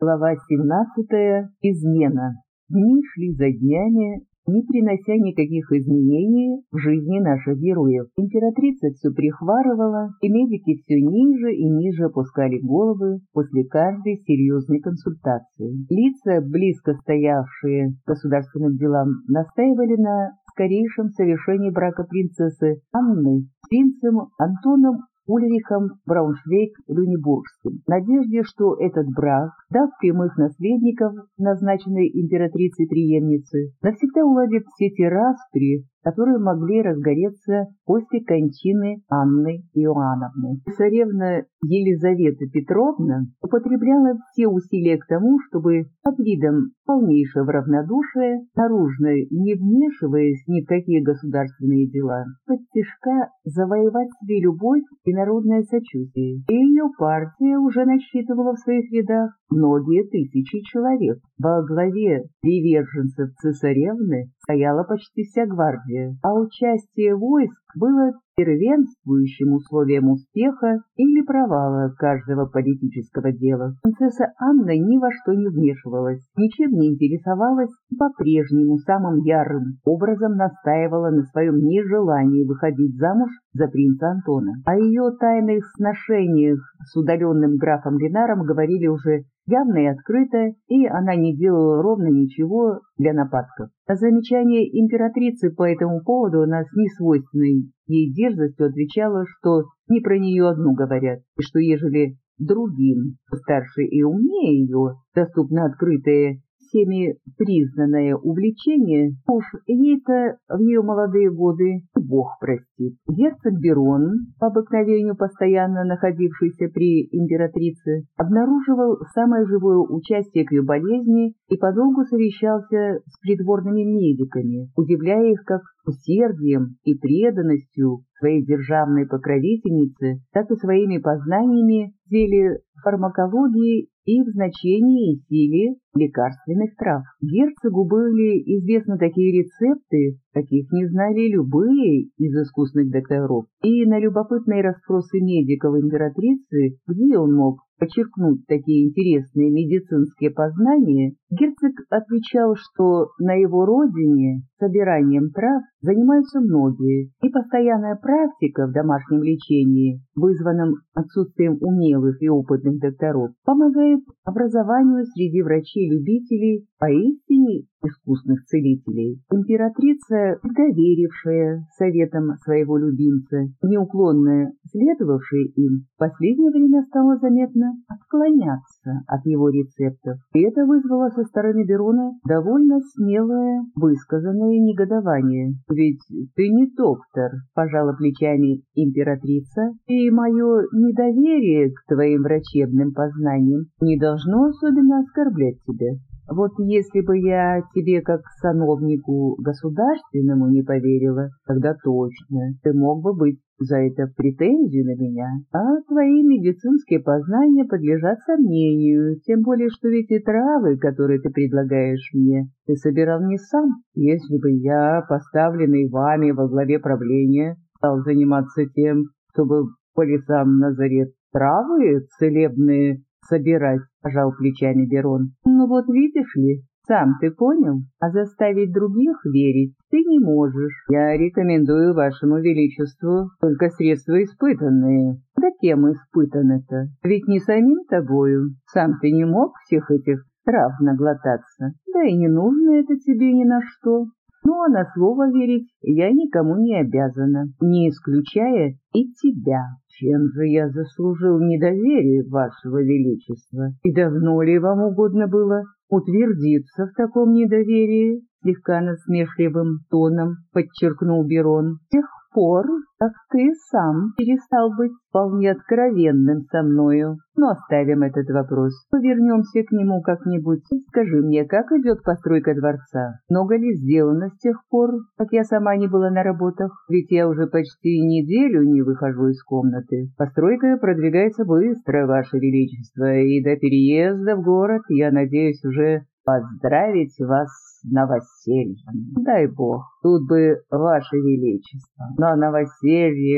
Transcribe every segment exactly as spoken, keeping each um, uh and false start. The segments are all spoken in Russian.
Глава семнадцатая. Измена. Дни шли за днями, не принося никаких изменений в жизни наших героев. Императрица все прихварывала, и медики все ниже и ниже опускали головы после каждой серьезной консультации. Лица, близко стоявшие к государственным делам, настаивали на скорейшем совершении брака принцессы Анны с принцем Антоном Ульрихом Брауншвейг-Люнебургским, в надежде, что этот брак, дав прямых наследников назначенной императрицей-преемницы, навсегда уладит все те распри, которые могли разгореться после кончины Анны Иоанновны. Царевна Елизавета Петровна употребляла все усилия к тому, чтобы под видом полнейшего равнодушия, наружно не вмешиваясь ни в какие государственные дела, подтишка завоевать себе любовь и народное сочувствие. И ее партия уже насчитывала в своих рядах многие тысячи человек. Во главе приверженцев цесаревны стояла почти вся гвардия, а участие войск было первенствующим условием успеха или провала каждого политического дела. Принцесса Анна ни во что не вмешивалась, ничем не интересовалась и по-прежнему самым ярым образом настаивала на своем нежелании выходить замуж за принца Антона. О ее тайных сношениях с удаленным графом Ленаром говорили уже явно и открыто, и она не делала ровно ничего для нападков. На замечание императрицы по этому поводу она с несвойственной ей дерзостью отвечала, что не про нее одну говорят, и что ежели другим, старше и умнее ее, доступно открытое, всеми признанное увлечение, уж ей-то в ее молодые годы Бог простит. Герцог Берон, по обыкновению постоянно находившийся при императрице, обнаруживал самое живое участие к ее болезни и подолгу совещался с придворными медиками, удивляя их как усердием и преданностью своей державной покровительнице, так и своими познаниями в деле фармакологии и в значении и силе лекарственных трав. Герцогу были известны такие рецепты, каких не знали любые из искусных докторов, и на любопытные расспросы медиков императрицы, где он мог подчеркнуть такие интересные медицинские познания, герцог отвечал, что на его родине собиранием трав занимаются многие, и постоянная практика в домашнем лечении, вызванном отсутствием умелых и опытных докторов, помогает образованию среди врачей-любителей поистине искусных целителей. Императрица, доверившая советам своего любимца, неуклонно следовавшая им, в последнее время стала заметно отклоняться от его рецептов. И это вызвало со стороны Берона довольно смелое, высказанное негодование. «Ведь ты не доктор», — пожала плечами императрица, «и мое недоверие к твоим врачебным познаниям не должно особенно оскорблять тебя. Вот если бы я тебе как сановнику государственному не поверила, тогда точно ты мог бы быть за это в претензию на меня. А твои медицинские познания подлежат сомнению, тем более, что ведь и травы, которые ты предлагаешь мне, ты собирал не сам. Если бы я, поставленный вами во главе правления, стал заниматься тем, чтобы по лесам на заре травы целебные собирать, — пожал плечами Берон. Ну вот видишь ли, сам ты понял, а заставить других верить ты не можешь. Я рекомендую вашему величеству только средства испытанные. Да кем испытаны-то? Ведь не самим тобою. Сам ты не мог всех этих трав наглотаться. Да и не нужно это тебе ни на что. Ну, а на слово верить я никому не обязана, не исключая и тебя. Чем же я заслужил недоверие вашего величества? И давно ли вам угодно было утвердиться в таком недоверии? Слегка насмешливым тоном подчеркнул Берон. С тех пор, как ты сам перестал быть вполне откровенным со мною. Но оставим этот вопрос. Повернемся к нему как-нибудь. Скажи мне, как идет постройка дворца? Много ли сделано с тех пор, как я сама не была на работах? Ведь я уже почти неделю не выхожу из комнаты. Постройка продвигается быстро, ваше величество, и до переезда в город я надеюсь уже поздравить вас с новосельем. Дай бог, тут бы ваше величество. Но новоселье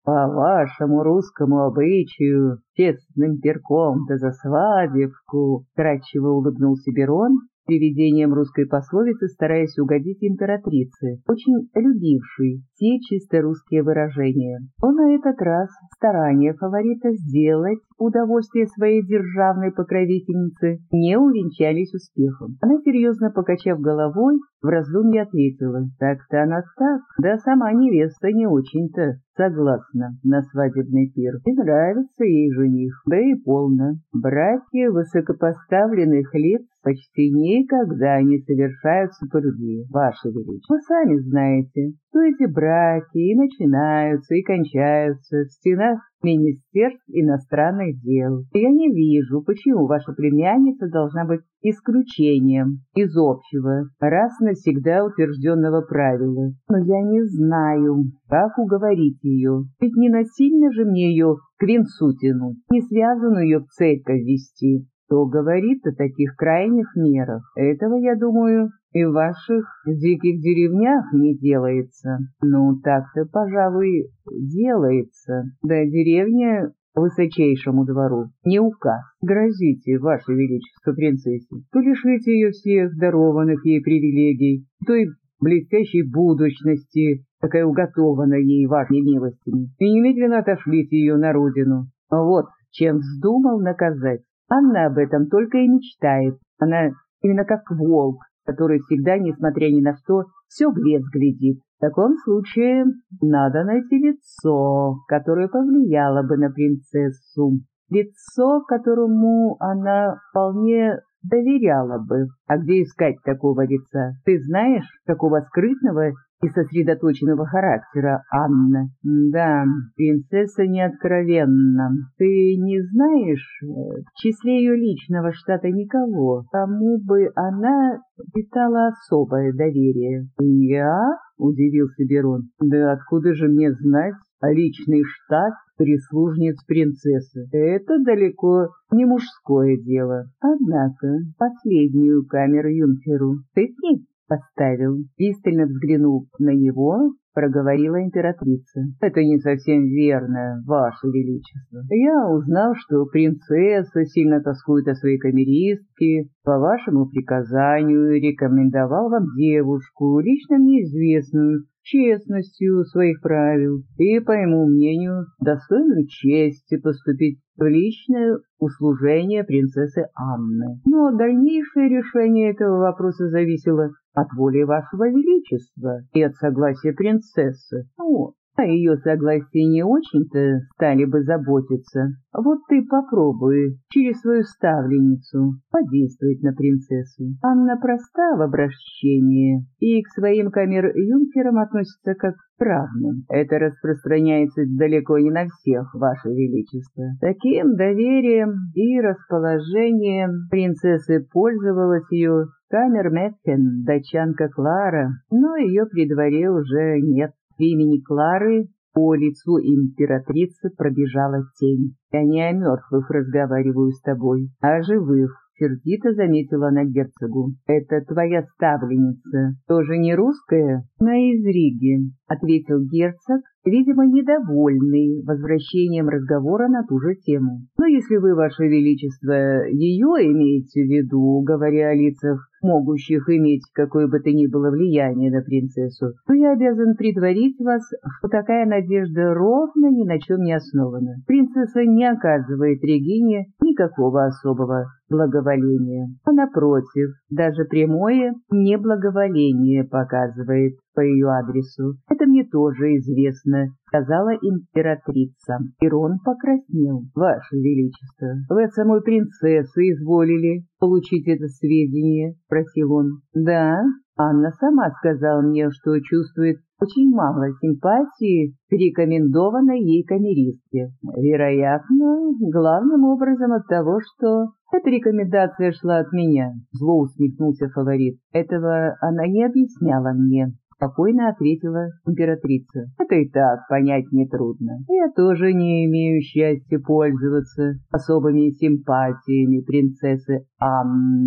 По вашему русскому обычаю, честным перком да за свадебку, кратчево улыбнулся Берон, приведением русской пословицы стараясь угодить императрице, очень любившей все чисто русские выражения. Но на этот раз старания фаворита сделать удовольствие своей державной покровительницы не увенчались успехом. Она, серьезно покачав головой, в раздумье ответила: «Так-то она так, да сама невеста не очень-то согласна на свадебный пир. И нравится ей жених, да и полно. Браки высокопоставленных лиц почти никогда не совершаются по любви, Ваше Величество. Вы сами знаете, что эти браки и начинаются, и кончаются в стенах Министерств иностранных дел. И я не вижу, почему ваша племянница должна быть исключением из общего, раз навсегда утвержденного правила. Но я не знаю, как уговорить ее, ведь не насильно же мне ее к венцу тянуть, не связанную ее в церковь вести. Кто говорит о таких крайних мерах? Этого, я думаю, и в ваших диких деревнях не делается. Ну, так-то, пожалуй, делается. Да деревня высочайшему двору не указ. Грозите, Ваше Величество, принцессе, то лишите ее всех дарованных ей привилегий, той блестящей будущности, какая уготована ей вашими милостями, и немедленно отошлите ее на родину. Вот чем вздумал наказать. Анна об этом только и мечтает. Она именно как волк, который всегда, несмотря ни на что, все в лес глядит. В таком случае надо найти лицо, которое повлияло бы на принцессу. Лицо, которому она вполне доверяла бы. А где искать такого лица? Ты знаешь, какого скрытного и сосредоточенного характера Анна? Да, принцесса неоткровенна. Ты не знаешь в числе ее личного штата никого, кому бы она питала особое доверие? Я? Удивился Берон. Да откуда же мне знать? А личный штат прислужниц принцессы — это далеко не мужское дело. Однако последнюю камеру юнкеру ты с ней поставил. Пристально взглянув на него, проговорила императрица. Это не совсем верно, Ваше Величество. Я узнал, что принцесса сильно тоскует о своей камеристке, по вашему приказанию рекомендовал вам девушку, лично мне известную, честностью своих правил и, по моему мнению, достойную чести поступить в личное услужение принцессы Анны. Но дальнейшее решение этого вопроса зависело от воли вашего величества и от согласия принцессы. О, о ее согласии не очень-то стали бы заботиться. Вот ты попробуй через свою ставленницу подействовать на принцессу. Анна проста в обращении и к своим камер-юнкерам относится как к равным. Это распространяется далеко не на всех, Ваше Величество. Таким доверием и расположением принцессы пользовалась ее камер-Меткен, датчанка Клара, но ее при дворе уже нет. В имени Клары по лицу императрицы пробежала тень. Я не о мертвых разговариваю с тобой, а о живых. Сердито заметила она герцогу. «Это твоя ставленница, тоже не русская?» «На из Риги», — ответил герцог, видимо, недовольный возвращением разговора на ту же тему. «Но если вы, Ваше Величество, ее имеете в виду, говоря о лицах, могущих иметь какое бы то ни было влияние на принцессу, то я обязан предварить вас, что такая надежда ровно ни на чем не основана. Принцесса не оказывает Регине никакого особого благоволения, а напротив, даже прямое неблаговоление показывает по ее адресу. Это мне тоже известно», — сказала императрица. Ирон покраснел. «Ваше Величество, вы от самой принцессы изволили получить это сведение?» — спросил он. «Да, Анна сама сказала мне, что чувствует очень мало симпатии к рекомендованной ей камеристке. Вероятно, главным образом от того, что эта рекомендация шла от меня», — зло усмехнулся фаворит. «Этого она не объясняла мне», — спокойно ответила императрица. «Это и так понять нетрудно. Я тоже не имею счастья пользоваться особыми симпатиями принцессы Анны.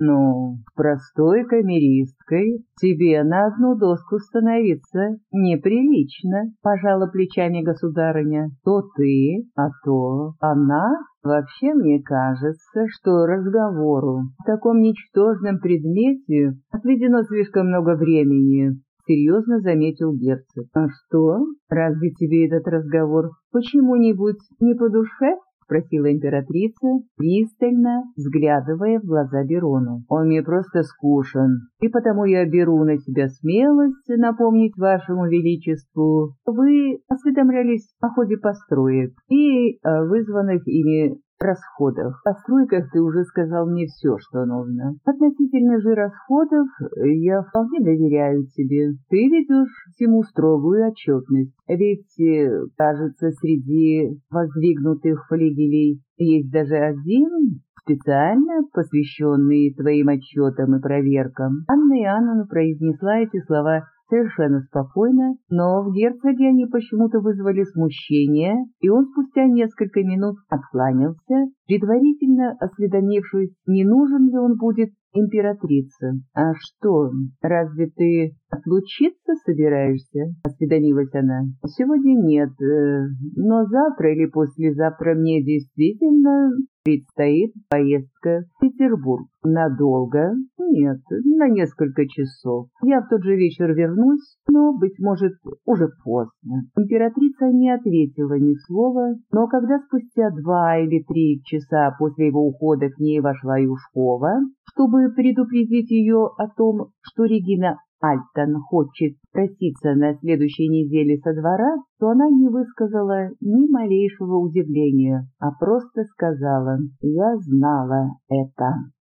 Ну, простой камеристкой тебе на одну доску становиться неприлично, пожала плечами государыня. То ты, а то она. Вообще, мне кажется, что разговору о таком ничтожном предмете отведено слишком много времени. Серьезно заметил герцог. А что? Разве тебе этот разговор почему-нибудь не по душе? Спросила императрица, пристально взглядывая в глаза Берону. Он мне просто скучен, и потому я беру на себя смелость напомнить вашему величеству. Вы осведомлялись о ходе построек и о вызванных ими расходах. О стройках ты уже сказал мне все, что нужно. Относительно же расходов я вполне доверяю тебе. Ты ведешь всему строгую отчетность. Ведь, кажется, среди воздвигнутых флигелей есть даже один, специально посвященный твоим отчетам и проверкам. Анна Иоанновна произнесла эти слова совершенно спокойно, но в герцоге они почему-то вызвали смущение, и он спустя несколько минут откланялся, предварительно осведомившись, не нужен ли он будет императрице. «А что, разве ты отлучиться собираешься?» — осведомилась она. «Сегодня нет, но завтра или послезавтра мне действительно предстоит поездка в Петербург. Надолго? Нет, на несколько часов. Я в тот же вечер вернусь, но, быть может, уже поздно». Императрица не ответила ни слова, но когда спустя два или три часа после его ухода к ней вошла Юшкова, чтобы предупредить ее о том, что Регина Альтон хочет проситься на следующей неделе со двора, то она не высказала ни малейшего удивления, а просто сказала: «Я знала это».